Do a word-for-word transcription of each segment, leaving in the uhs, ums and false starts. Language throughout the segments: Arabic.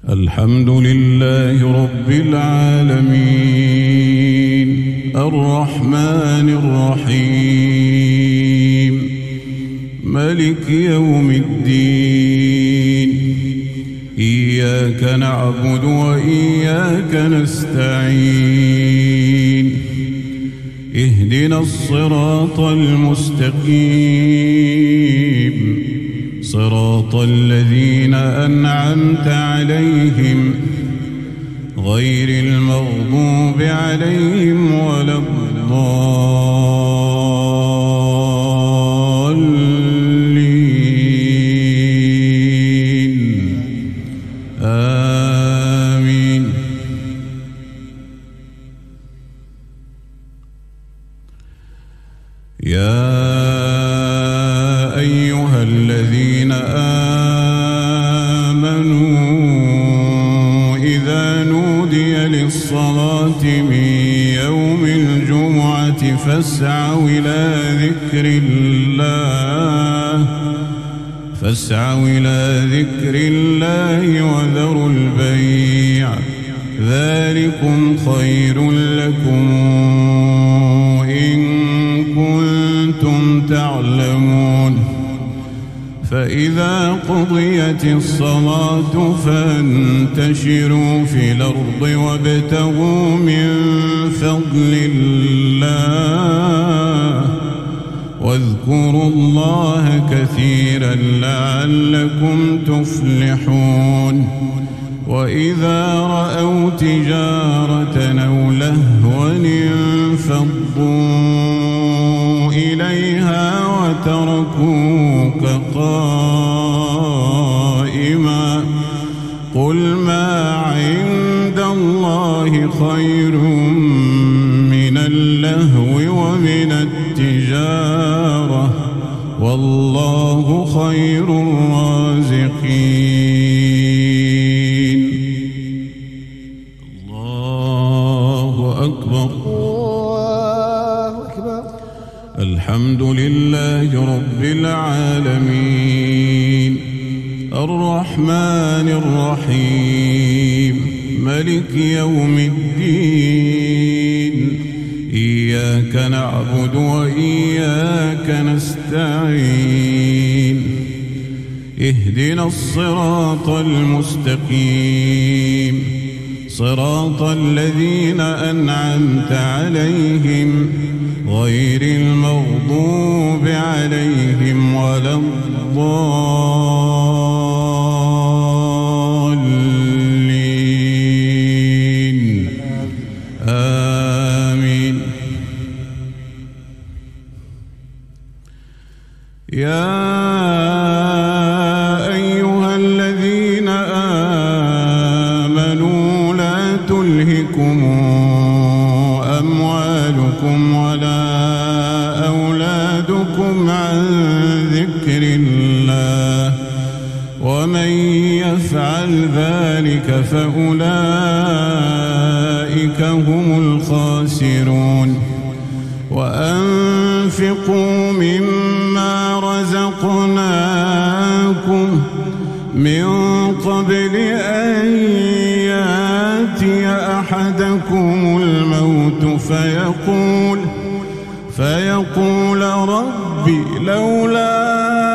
الحمد لله رب العالمين الرحمن الرحيم مالك يوم الدين إياك نعبد وإياك نستعين اهدنا الصراط المستقيم صراط الذين أنعمت عليهم غير المغضوب عليهم ولا الضالين آمين. يا أيها الذين آمنوا إذا نودي للصلاة من يوم الجمعة فاسعوا إلى ذكر الله فاسعوا إلى ذكر الله وذروا البيع ذلكم خير لكم إن كنتم تعلمون. فإذا قضيت الصلاة فانتشروا في الأرض وابتغوا من فضل الله واذكروا الله كثيرا لعلكم تفلحون. وإذا رأوا تجارة أو لهوا انفضوا إليها وتركوك قائما قل ما عند الله خير من اللهو ومن التجارة والله خير الرازقين. الله أكبر. الحمد لله رب العالمين الرحمن الرحيم مالك يوم الدين إياك نعبد وإياك نستعين اهدنا الصراط المستقيم صراط الذين أنعمت عليهم غير المغضوب عليهم ولا الضالين آمين. يا أيها الذين آمنوا لا تلهكم أموالكم ولا أولادكم عن ذكر الله ومن يفعل ذلك فأولئك هم الخاسرون. وأنفقوا مما رزقناكم من قبل أن يأتي أحدكم الموت فيقول فيقول ربي لولا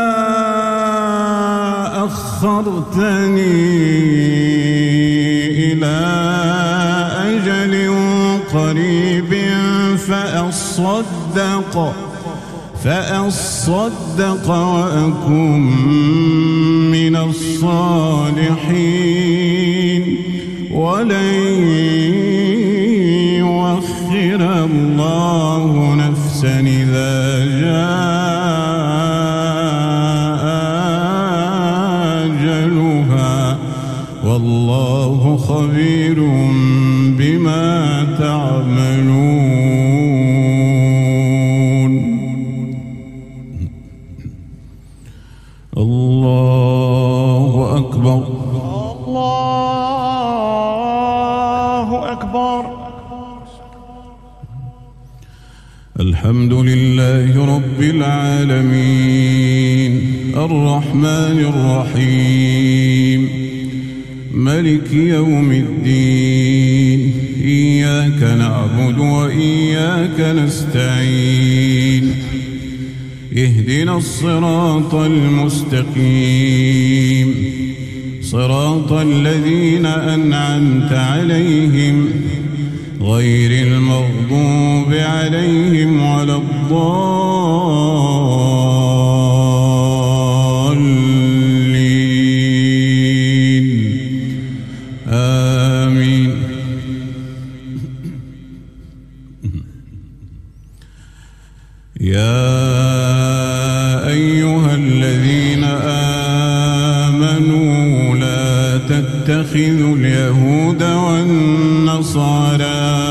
أخرتني إلى أجل قريب فأصدق فأصدق وأكن من الصالحين ولن يؤخر الله نفسا إذا جاء أجلها والله خبير بما تعملون. الله أكبر. الله أكبر. الحمد لله رب العالمين الرحمن الرحيم ملك يوم الدين إياك نعبد وإياك نستعين اهدنا الصراط المستقيم صراط الذين أنعمت عليهم غير المغضوب عليهم ولا الضالين آمين. يا أيها الذين آمنوا لا تتخذوا اليهود والنصارى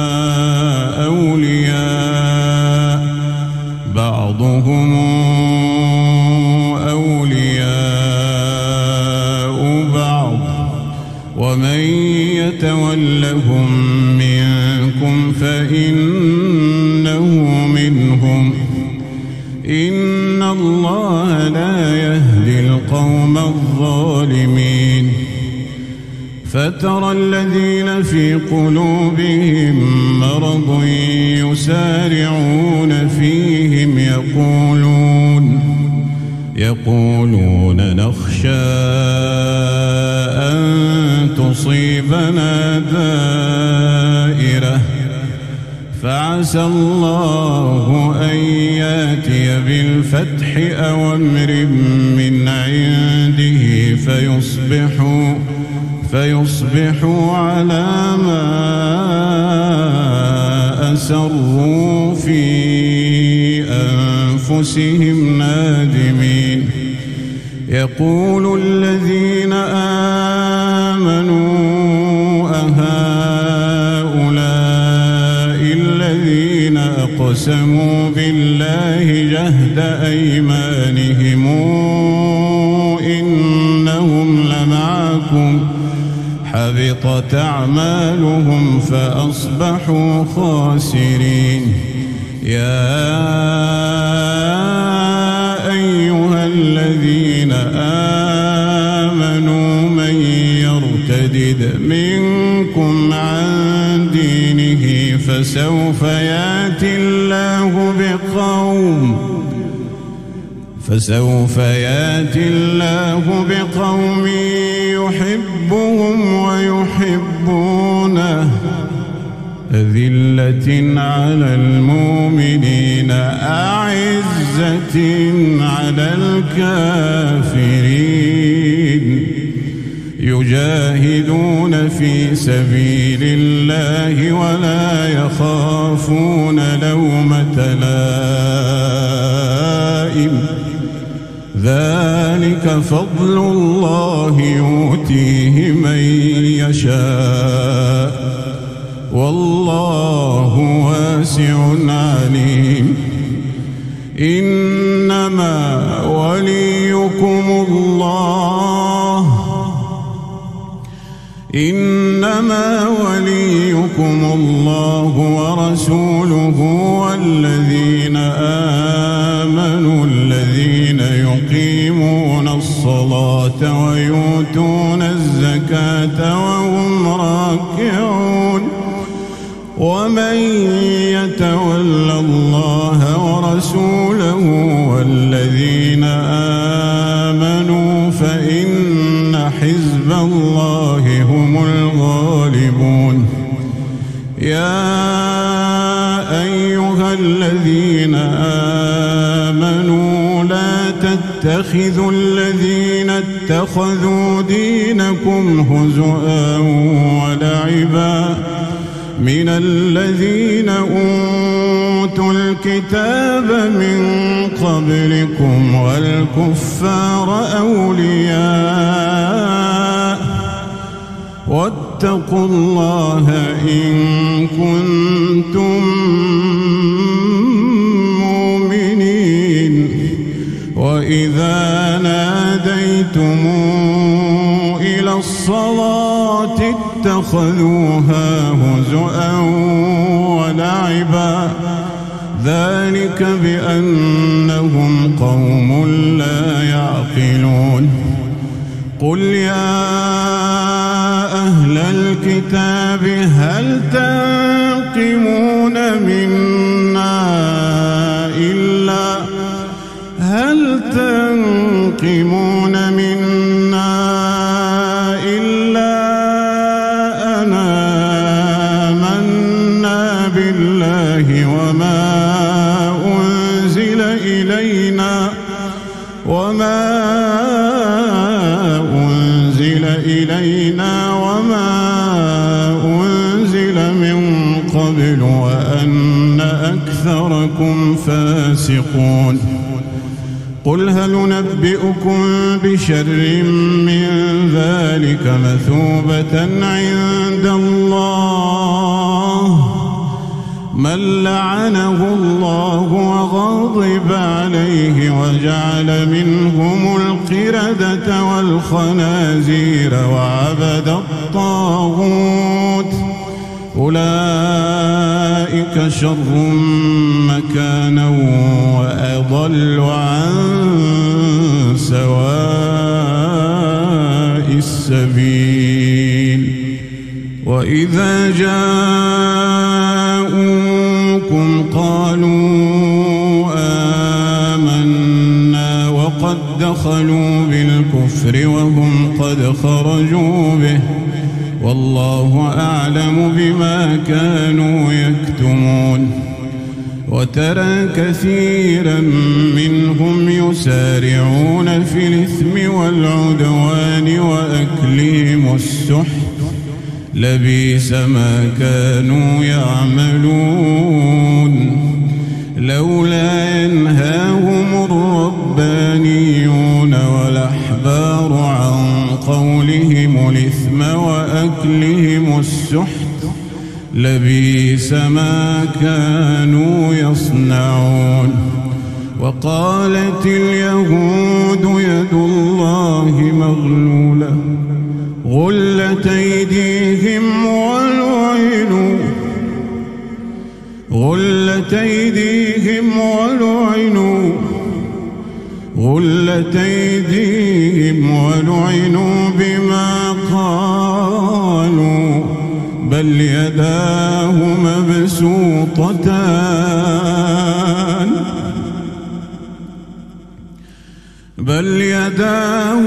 أولياء بعضهم أولياء بعض ومن يتولهم منكم فإنه منهم إن الله لا يهدي القوم الظالمين. فترى الذين في قلوبهم مرض يسارعون فيهم يقولون يقولون نخشى أن تصيبنا دائرة فعسى الله أن يأتي بالفتح أو أمر من عنده فيصبحوا فيصبحوا على ما أسروا في أنفسهم نادمين. يقول الذين آمنوا أهؤلاء الذين أقسموا بالله جهد أيمانهم إنهم لمعكم حبطت أعمالهم فأصبحوا خاسرين. يا أيها الذين آمنوا من يرتد منكم عن دينه فسوف يأتي الله بقوم فسوف يأتي الله بقوم يحبهم ويحبونه أذلة على المؤمنين أعزة على الكافرين يجاهدون في سبيل الله ولا يخافون لومة لائم ذلك فضل الله يؤتيه من يشاء والله واسع عليم. إنما وليكم الله إنما وليكم الله ورسوله والذين آمنوا الذين يقيمون الصلاة ويؤتون الزكاة وهم راكعون ومن يتول الله ورسوله والذين آمنوا فإن حزب الله هم الغالبون. يا أيها الذين آمنوا لا تتخذوا الذين اتخذوا دينكم هزؤا ولعبا من الذين أوتوا الكتاب من قبلكم والكفار أولياء واتقوا الله إن كنتم مؤمنين. وإذا ناديتم إلى الصلاة اتخذوها هزؤا ولعبا ذلك بأنهم قوم لا يعقلون. قل يا الكتاب هل تنقمون منا إلا هل تنقمون منا إلا أن آمنا بالله وما أنزل إلينا وما أنزل إلينا وما أنزل من قبل وأن أكثركم فاسقون قل هل ننبئكم بشر من ذلك مثوبة عند الله من لعنه الله وغضب عليه وجعل منهم القردة والخنازير وعبد الطاغوت أولئك شر مكانا وأضل عن سواء السبيل وإذا جاءوكم قالوا آمنا وقد دخلوا بالكفر وهم قد خرجوا به والله أعلم بما كانوا يكتمون وترى كثيرا منهم يسارعون في الإثم والعدوان وأكلهم السحت لبئس ما كانوا يعملون لولا ينهاهم الربانيون والأحبار عن قولهم الإثم وأكلهم السحت لبئس ما كانوا يصنعون وقالت اليهود يد الله مغلولة غلت أيديهم ولعنوا غلت أيديهم ولعنوا غلت أيديهم ولعنوا بما قالوا بل يداه مبسوطتان بل يداه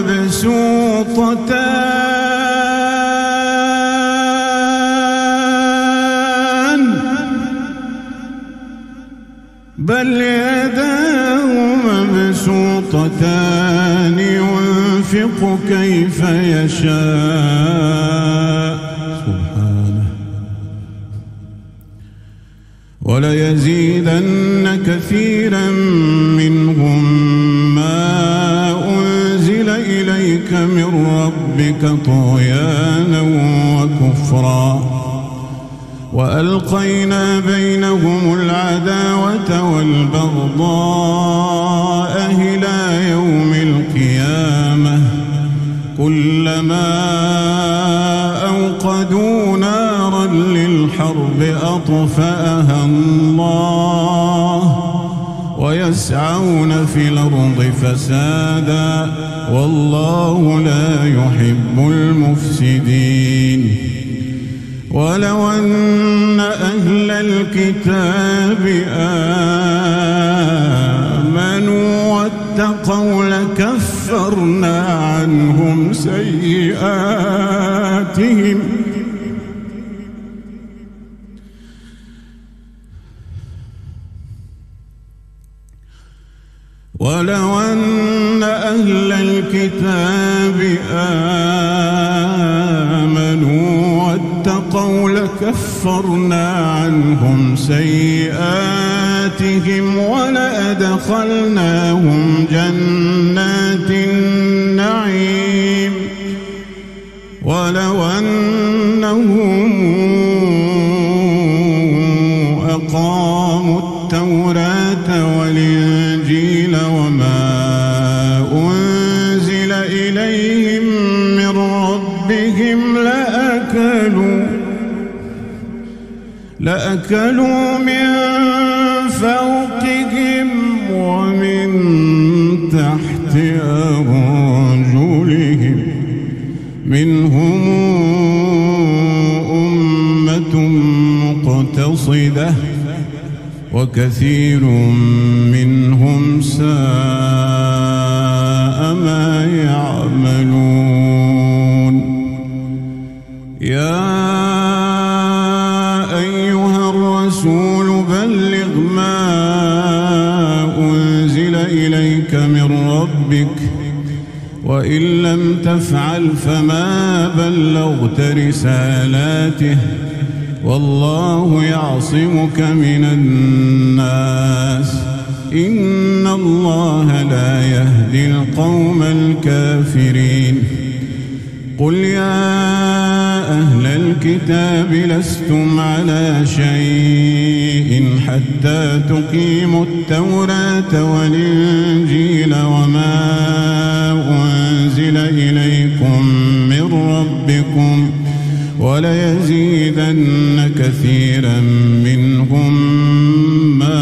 مبسوطتان بل يداه مبسوطتان ينفق كيف يشاء سبحانه وليزيدن كثيرا منهم ما أنزل إليك من ربك طغيانا وكفرا وألقينا بينهم العداوة والبغضاء إلى يوم القيامة كلما أوقدوا نارا للحرب أطفأها الله ويسعون في الأرض فسادا والله لا يحب المفسدين ولو أن أهل الكتاب آمنوا واتقوا لكفرنا عنهم سيئاتهم ولو أن أهل الكتاب آمنوا واتقوا لكفرنا عنهم سيئاتهم ولأدخلناهم جنات النعيم ولو أنهم أقاموا التوراة والإنجيل وما أنزل إليهم من ربهم لأكلوا لأكلوا من فوقهم ومن تحت أرجلهم منهم مقتصدة وكثير منهم ساء ما يعملون. يا أيها الرسول بلغ ما أنزل إليك من ربك وإن لم تفعل فما بلغت رسالاته والله يعصمك من الناس إن الله لا يهدي القوم الكافرين. قل يا أهل الكتاب لستم على شيء حتى تقيموا التوراة والإنجيل وما أنزل إليكم من ربكم وليزيدن كثيرا منهم ما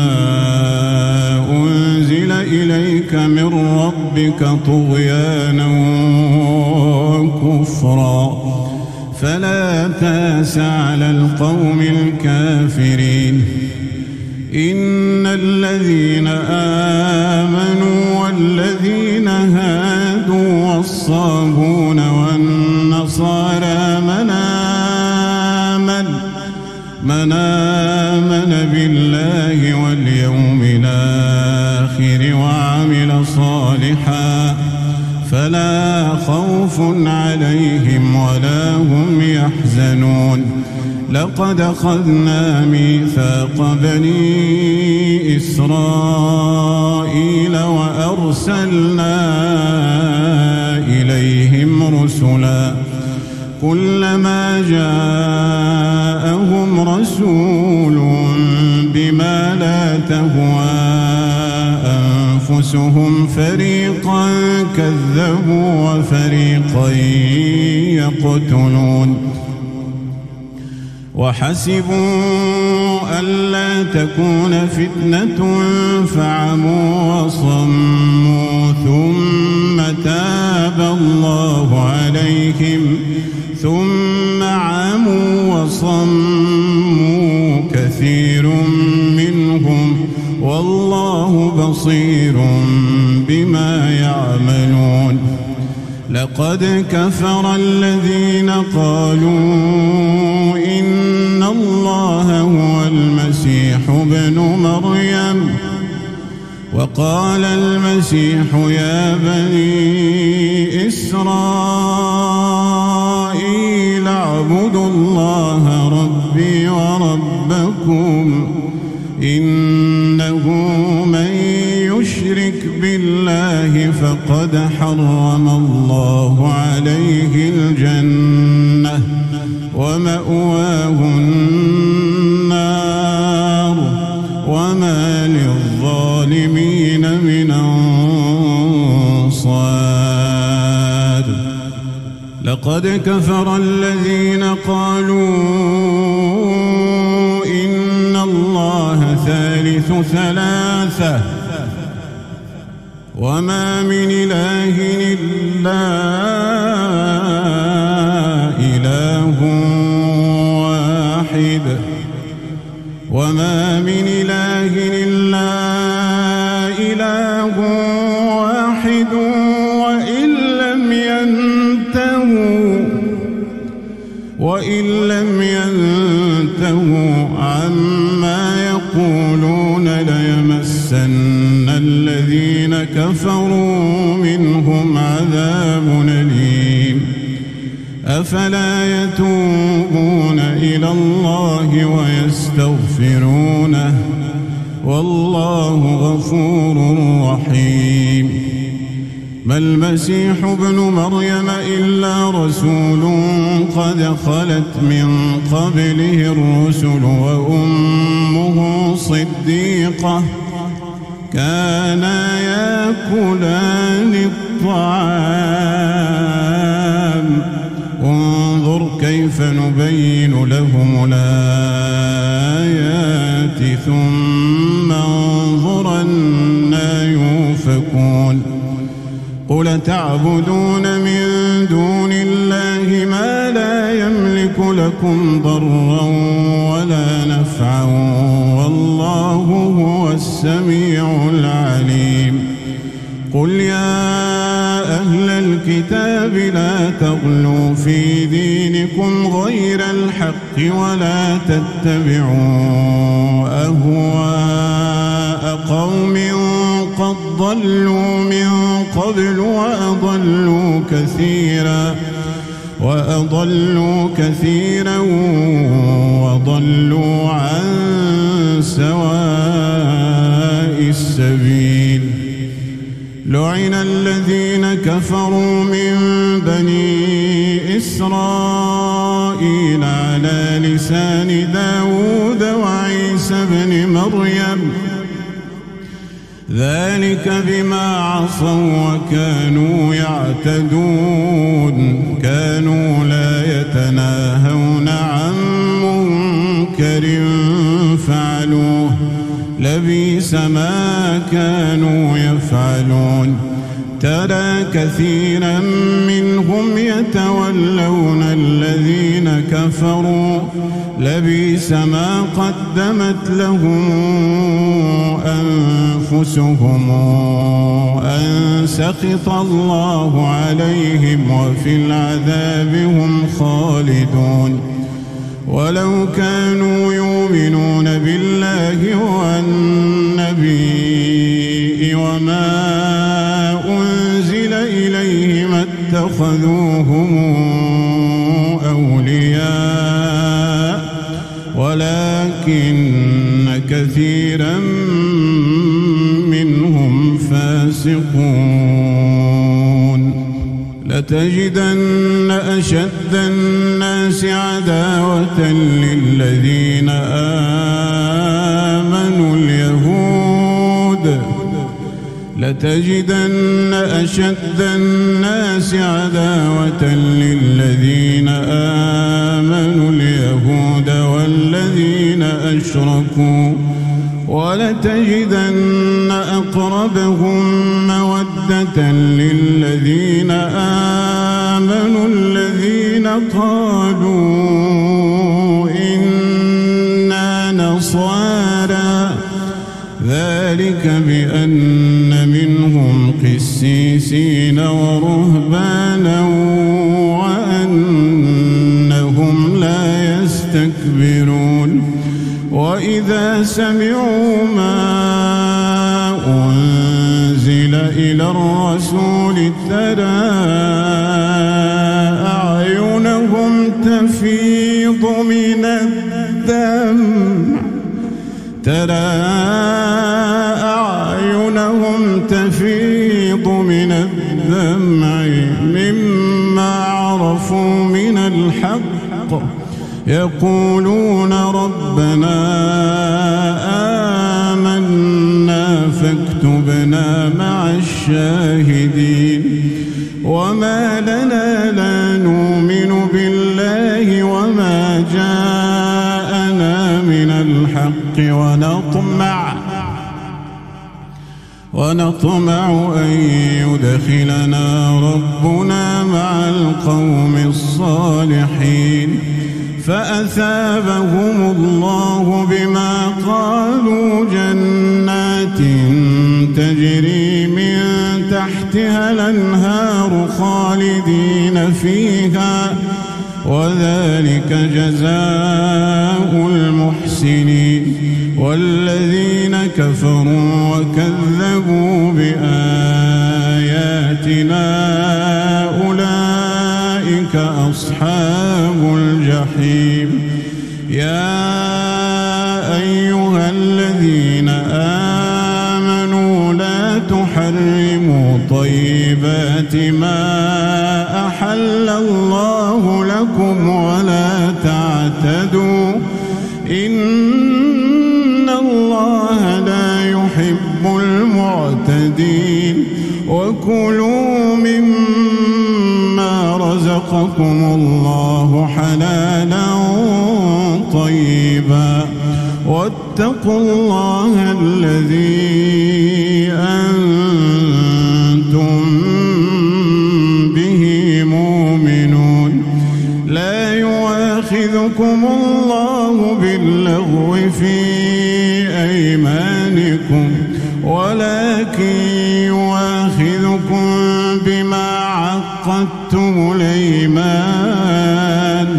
أنزل إليك من ربك طغيانا وكفرا فلا تأس على القوم الكافرين. إن الذين آمنوا والذين هادوا والصابون والنصارى من آمن من آمن بالله واليوم الآخر وعمل صالحا فلا خوف عليهم ولا هم يحزنون. لقد أخذنا ميثاق بني إسرائيل وأرسلنا إليهم رسلا كلما جاءهم رسول بما لا تهوى أنفسهم فريقا كذبوا وفريقا يقتلون. وحسبوا ألا تكون فتنة فعموا وصموا ثم تاب الله عليهم ثم عموا وصموا كثير منهم والله بصير بما يعملون. لقد كفر الذين قالوا إن الله هو المسيح ابن مريم وقال المسيح يا بني إسرائيل اعبدوا الله ربي وربكم إنه من يشرك بالله فقد حرم الله عليه الجنة ومأواه النار وما للظالمين من أنصار. لقد كفر الذين قالوا إن الله ثالث ثلاثة وما من إله إلا إله واحد وما من إله إلا إله واحد وإن لم ينتهوا وإن لم ينتهوا عما يقولون ليمسن الذين كفروا منهم عذاب أليم. أفلا يتوبون إلى الله ويستغفرونه والله غفور رحيم. ما المسيح ابن مريم إلا رسول قد خلت من قبله الرسل وأمه صديقة كانا يأكلان الطعام انظر كيف نبين لهم الآيات ثم انظر أنى يؤفكون. قل تعبدون من دون الله ما لا يملك يملك لكم ضرا ولا نفعا والله هو السميع العليم. قل يا أهل الكتاب لا تغلوا في دينكم غير الحق ولا تتبعوا أهواء قوم قد ضلوا من قبل وأضلوا كثيرا وأضلوا كثيرا وضلوا عن سواء السبيل. لعن الذين كفروا من بني إسرائيل على لسان داود وعيسى بن مريم ذلك بما عصوا وكانوا يعتدون كانوا لا يتناهون عن منكر فعلوه لبئس ما كانوا يفعلون. ترى كثيرا منهم يتولون الذين كفروا لبئس ما قدمت لهم أنفسهم أن سخط الله عليهم وفي العذاب هم خالدون. ولو كانوا يؤمنون بالله والنبي وما أنزل إليه ما اتخذوهم أولياء ولكن كثيرا منهم فاسقون. لتجدن أشد الناس عداوة للذين آمنوا اليهود لتجدن أشد الناس عداوة للذين آمنوا اليهود والذين أشركوا ولتجدن أقربهم مودة للذين آمنوا الذين قالوا إنا نصارى ذلك بأن منهم قسيسين ورهبانا وأنهم لا يستكبرون. وإذا سمعوا ما أنزل إلى الرسول ترى أعينهم تفيض من الدمع ترى أعينهم تفيض من الدمع مما عرفوا من الحق يقولون ربنا آمنا فاكتبنا مع الشاهدين. وما لنا لا نؤمن بالله وما جاءنا من الحق ونطمع ونطمع أن يدخلنا ربنا مع القوم الصالحين. فأثابهم الله بما قالوا جنات تجري من تحتها الأنهار خالدين فيها وذلك جزاء المحسنين. والذين كفروا وكذبوا بآياتنا أولئك أصحاب الجحيم. يا أيها الذين آمنوا لا تحرموا طيبات ما أحل الله لكم ولا تعتدوا إن الله لا يحب المعتدين. وكلوا مما رزقكم الله حلالا طيبا واتقوا الله الذي أنتم به مؤمنون. لا يؤاخذكم يؤاخذكم الله باللغو في أيمانكم ولكن يؤاخذكم بما عقدتم الأيمان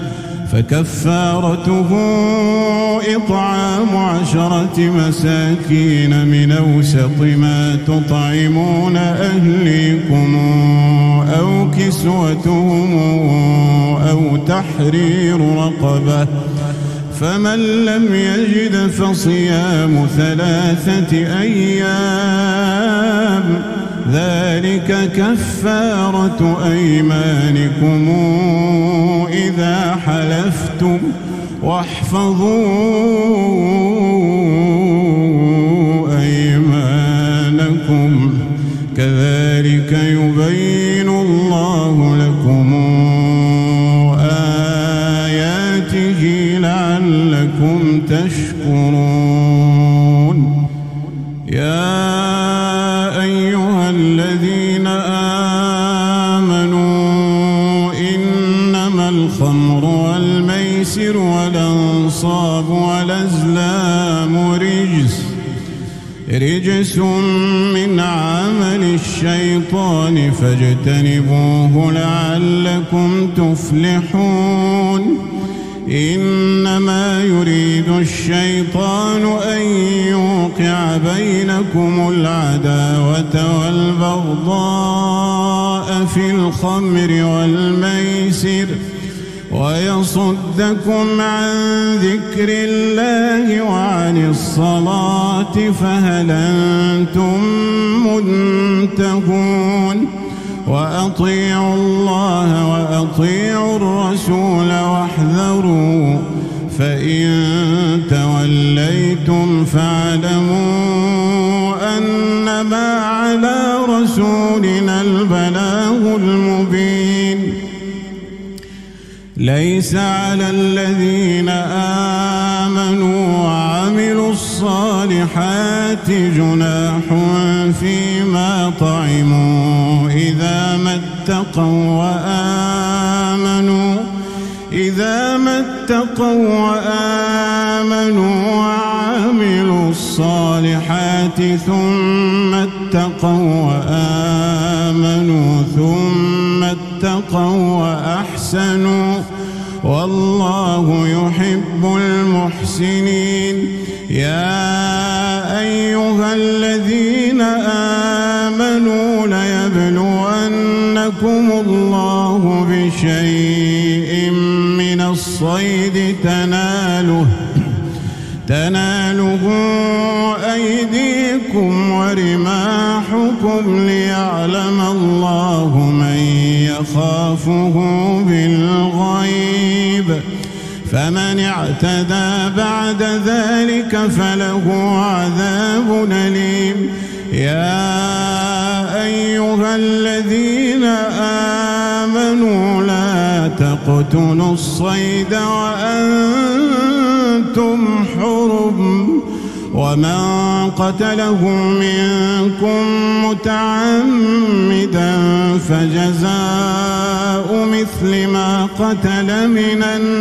فكفارته إطعام عشرة مساكين من أوسط ما تطعمون أهليكم أو كسوتهم أو تحرير رقبة فمن لم يجد فصيام ثلاثة أيام ذلك كفارة أيمانكم إذا حلفتم واحفظوا أيمانكم كذلك يبين الله لكم آياته لعلكم تشكرون. يا أيها الذين آمنوا إنما الخمر والميسر والأنصاب والأزلام رجس رجس من عمل الشيطان فاجتنبوه لعلكم تفلحون. إنما يريد الشيطان أن يوقع بينكم العداوة والبغضاء في الخمر والميسر ويصدكم عن ذكر الله وعن الصلاة فهل أنتم منتهون. وأطيعوا الله وأطيعوا الرسول واحذروا فإن توليتم فاعلموا أنما على رسولنا البلاغ المبين. ليس على الذين آمنوا وعملوا الصالحات جناح فيما طعموا إذا ما اتقوا وآمنوا إذا ما اتقوا وآمنوا وعملوا الصالحات ثم اتقوا وآمنوا ثم اتقوا وأحسنوا والله يحب المحسنين. يا أيها الذين آمنوا ليبلونكم الله بشيء من الصيد تناله تناله أيديكم ورماحكم ليعلم الله من يخافه بالغيب فمن اعتدى بعد ذلك فله عذاب أليم. يا أيها الذين آمنوا لا تقتلوا الصيد وأنتم حرم ومن قتله منكم متعمدا فجزاء مثل ما قتل من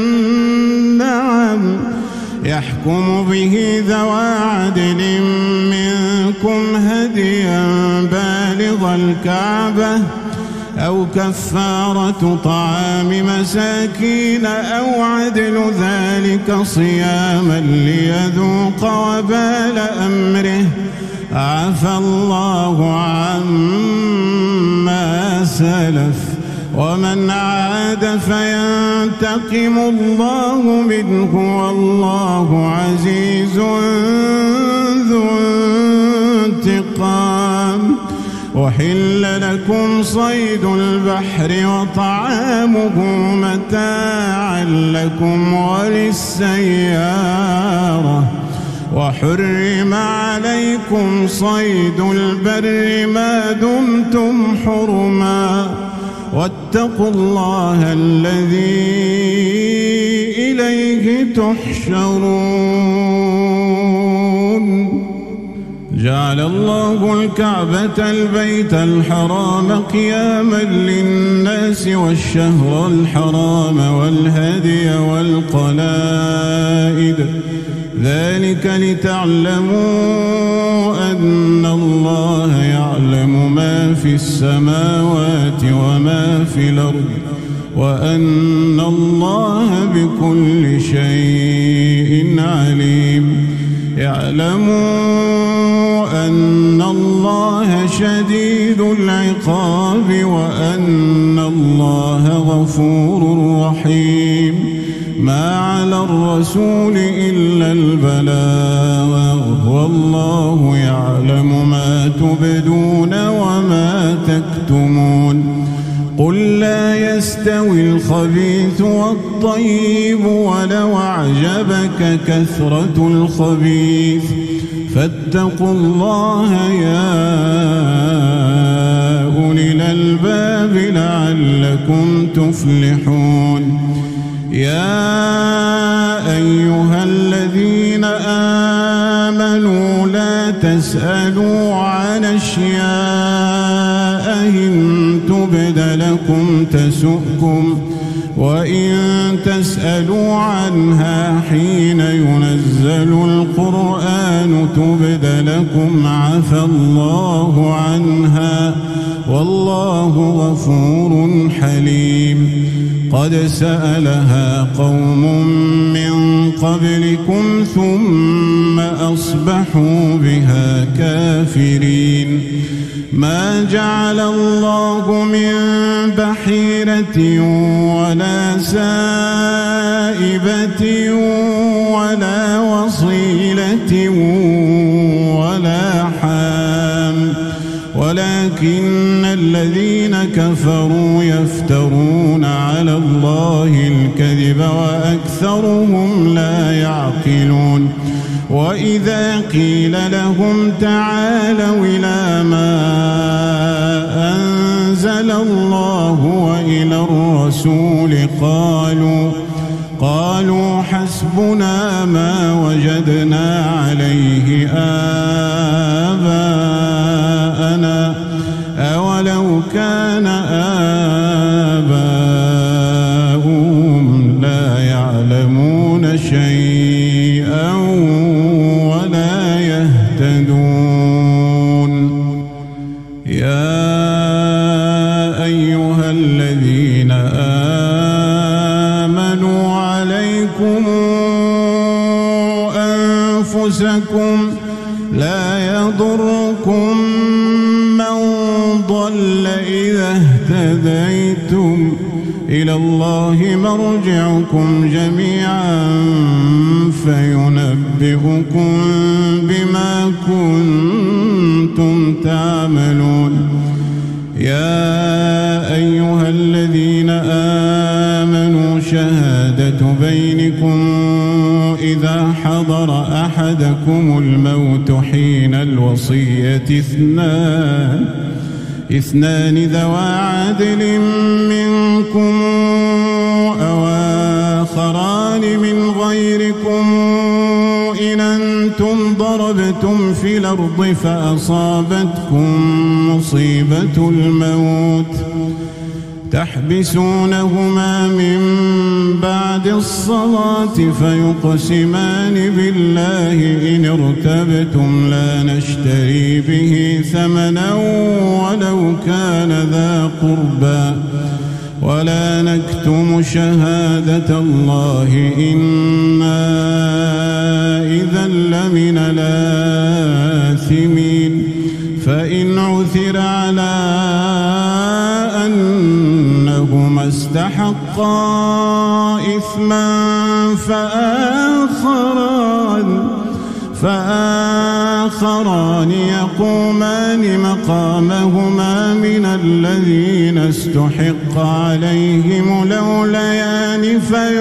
النعم يحكم به ذوى عدل منكم هديا بالغ الكعبة أو كفارة طعام مساكين أو عدل ذلك صياما ليذوق وبال أمره عفى الله عما سلف ومن عاد فينتقم الله منه والله عزيز ذو انتقام. أحل لكم صيد البحر وطعامه متاعا لكم وللسيارة وحرم عليكم صيد البر ما دمتم حرما واتقوا الله الذي إليه تحشرون. جعل الله الكعبة البيت الحرام قياما للناس والشهر الحرام والهدي والقلائد ذلك لتعلموا أن الله يعلم ما في السماوات وما في الأرض وأن الله بكل شيء عليم. اعلموا أن الله شديد العقاب وأن الله غفور رحيم. ما على الرسول إلا البلاغ والله يعلم ما تبدون وما تكتمون. قل لا يستوي الخبيث والطيب ولو أعجبك كثرة الخبيث فاتقوا الله يا أولي الألباب لعلكم تفلحون. يا أيها الذين آمنوا لا تسألوا عن أشياء إن تبد لكم تسؤكم وإن تسألوا عنها حين ينزل القرآن تبد لكم عفى الله عنها والله غفور حليم. قد سألها قوم من قبلكم ثم أصبحوا بها كافرين. ما جعل الله من بحيرة ولا سائبة ولا وصيلة ولا حام ولكن الذين كفروا يفترون على الله الكذب وأكثرهم لا يعقلون. وإذا قيل لهم تعالوا إلى ما أنزل الله وإلى الرسول قالوا قالوا حسبنا ما وجدنا عليه آباءنا أولو كان آباؤهم لا يعلمون شيئا ولا يهتدون. يا أيها الذين آمنوا عليكم أنفسكم لا يضركم من ضل إذا اهتديتم إلى الله مرجعكم جميعا فينبئكم بما كنتم تعملون. يا أيها الذين آمنوا شهادة بينكم إذا حضر أحدكم الموت حين الوصية اثنان اثنان ذوى عدل منكم أو آخران من غيركم إن أنتم ضربتم في الأرض فأصابتكم مصيبة الموت تحبسونهما من بعد الصلاة فيقسمان بالله إن ارتبتم لا نشتري به ثمنا ولو كان ذا قربى ولا نكتم شهادة الله إنا إذا لمن الآثمين. فإن عثر على أنهما استحقا إثما فآخران فآخران يقومان مقامهما من الذين استحق عليهم الأوليان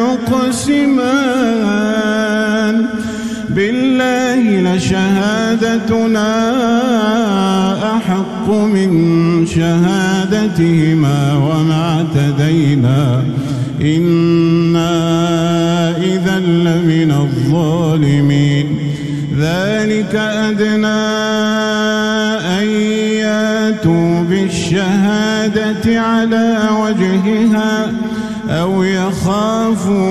فيقسمان بالله لشهادتنا أحق من شهادتهما وما اعتدينا إنا إذا لمن الظالمين. ذلك أدنى على وجهها أو يخافوا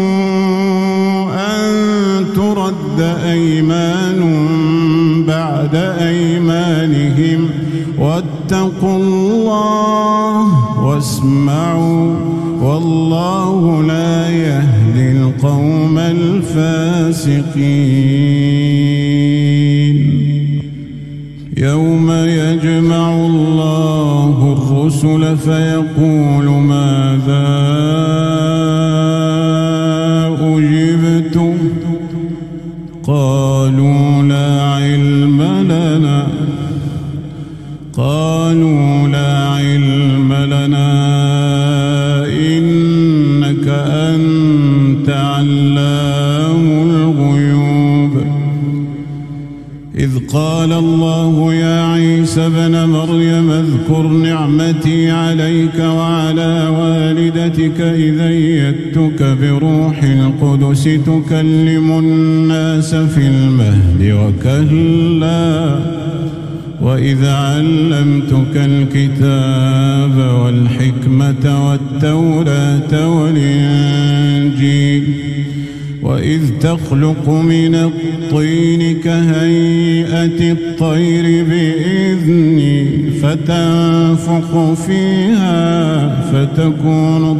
أن ترد أيمان بعد أيمانهم واتقوا الله واسمعوا والله لا يهدي القوم الفاسقين. يوم يجمع الله الرسل فيقول ماذا أجبتم قالوا لا علم لنا قالوا لا علم لنا إنك أنت علام الغيوب. إذ قال الله يا عيسى ابن مريم اذكر نعمتي عليك وعلى والدتك إذ أيدتك بروح القدس تكلم الناس في المهد وكهلا وإذ علمتك الكتاب والحكمة والتوراة والإنجيل وإذ تخلق من الطين كهيئة الطير بإذني فتنفخ فيها فتكون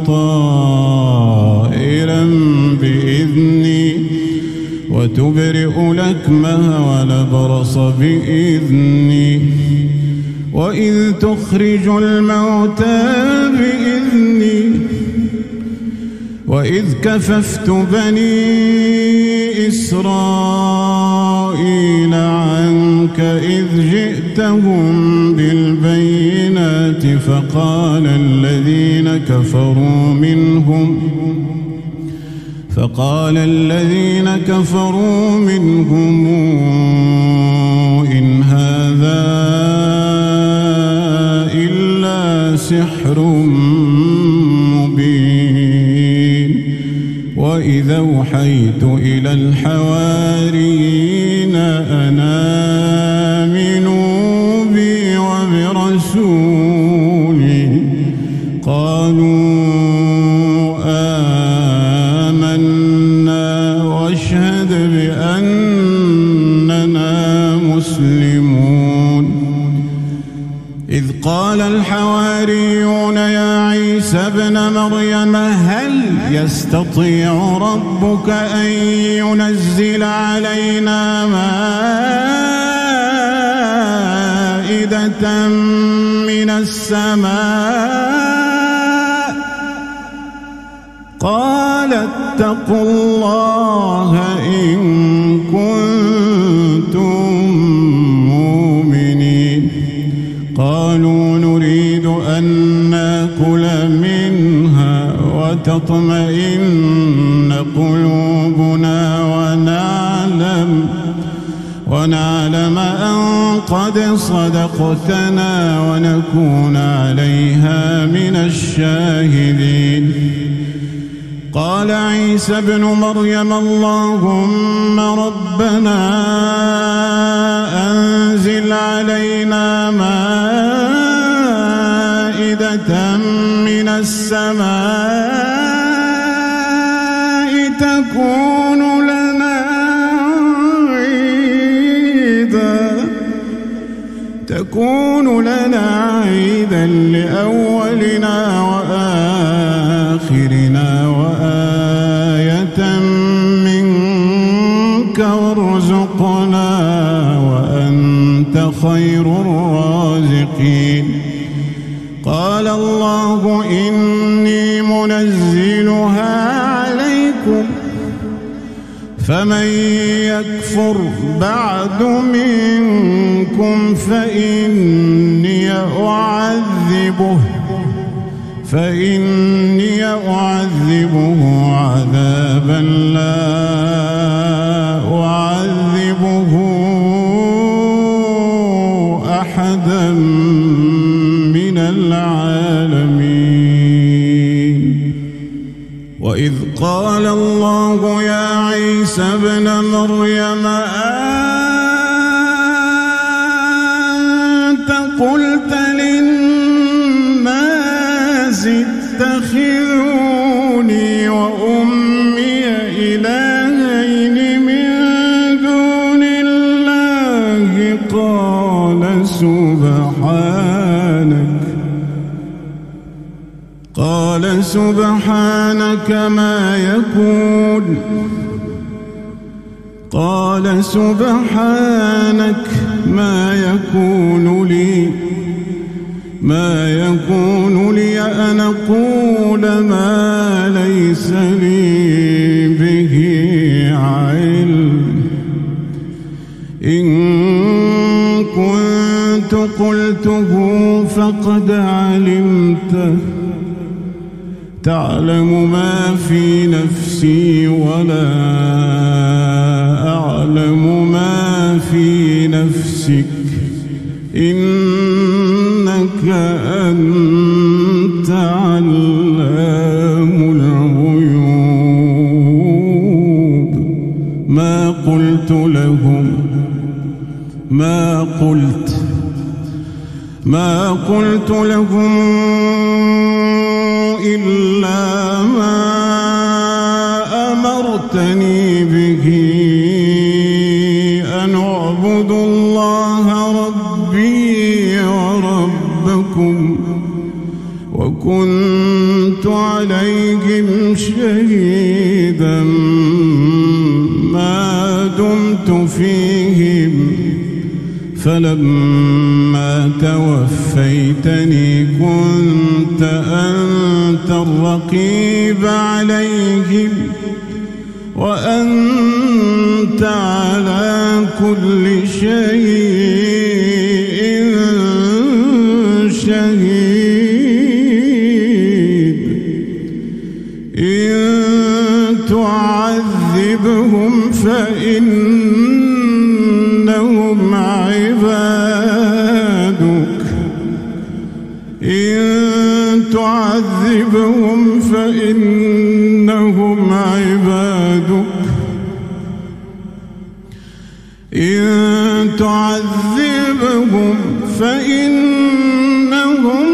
طائرا بإذني وتبرئ الأكمه والأبرص بإذني وإذ تخرج الموتى بإذني وإذ كففت بني إسرائيل عنك إذ جئتهم بالبينات فقال الذين كفروا منهم فقال الذين كفروا منهم إن هذا إلا سحر مبين. وإذا أوحيت إلى الحواريين أن آمنوا بي وبرسولي قالوا آمنا واشهد بأننا مسلمون. إذ قال الحواريون يا عيسى ابن مريم هل يستطيع ربك أن ينزل علينا مائدة من السماء قال اتقوا الله إن كنتم مؤمنين. قالوا نريد أن نأكل منها وتطمئن قلوبنا ونعلم ونعلم أن قد صدقتنا ونكون عليها من الشاهدين. قال عيسى ابن مريم اللهم ربنا أنزل علينا مائدة من السماء تكون لنا عيدا تكون لنا عيدا لأولنا وآخرنا وآية منك وارزقنا وأنت خير الرازقين. قال الله إني منزلها عليكم فمن يكفر بعد منكم فإني أعذبه فإني أعذبه عذابا لا أعذبه أحدا من العالمين. وإذ قال الله يا عيسى ابن مريم أنت قلت للناس سبحانك ما يكون قال سبحانك ما يكون لي ما يكون لي أن أقول ما ليس لي به علم إن كنت قلته فقد علمته تعلم ما في نفسي ولا أعلم ما في نفسك إنك أنت علام الغيوب ما قلت لهم ما قلت ما قلت لهم إلا ما أمرتني به أن اعبدوا الله ربي وربكم وكنت عليهم شهيدا ما دمت فيهم فلما توفيتني كنت أنت الرقيب عليهم وأنت على كل شيء شهيد إن تعذبهم فإنهم عبادك إن تعذبهم فإنهم عبادك إن تعذبهم فإنهم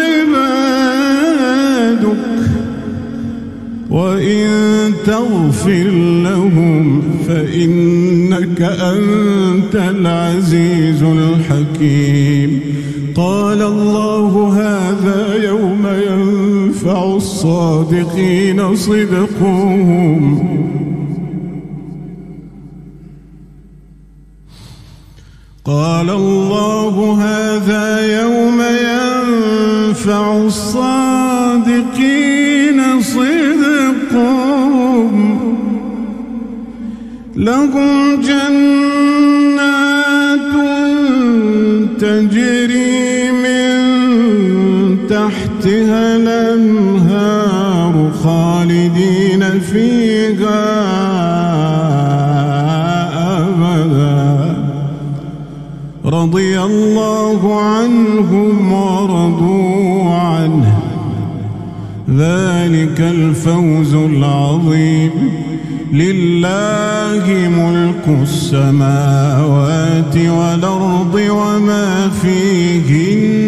عبادك وإن تغفر لهم فإنك أنت العزيز الحكيم قال الله هذا يوم ينفع الصادقين صدقهم قال الله هذا يوم ينفع الصادقين صدقهم لهم جنات تجري من تحتها الأنهار خالدين فيها أبدا رضي الله عنهم ورضوا عنه ذلك الفوز العظيم لله ملك السماوات والأرض وما فيهن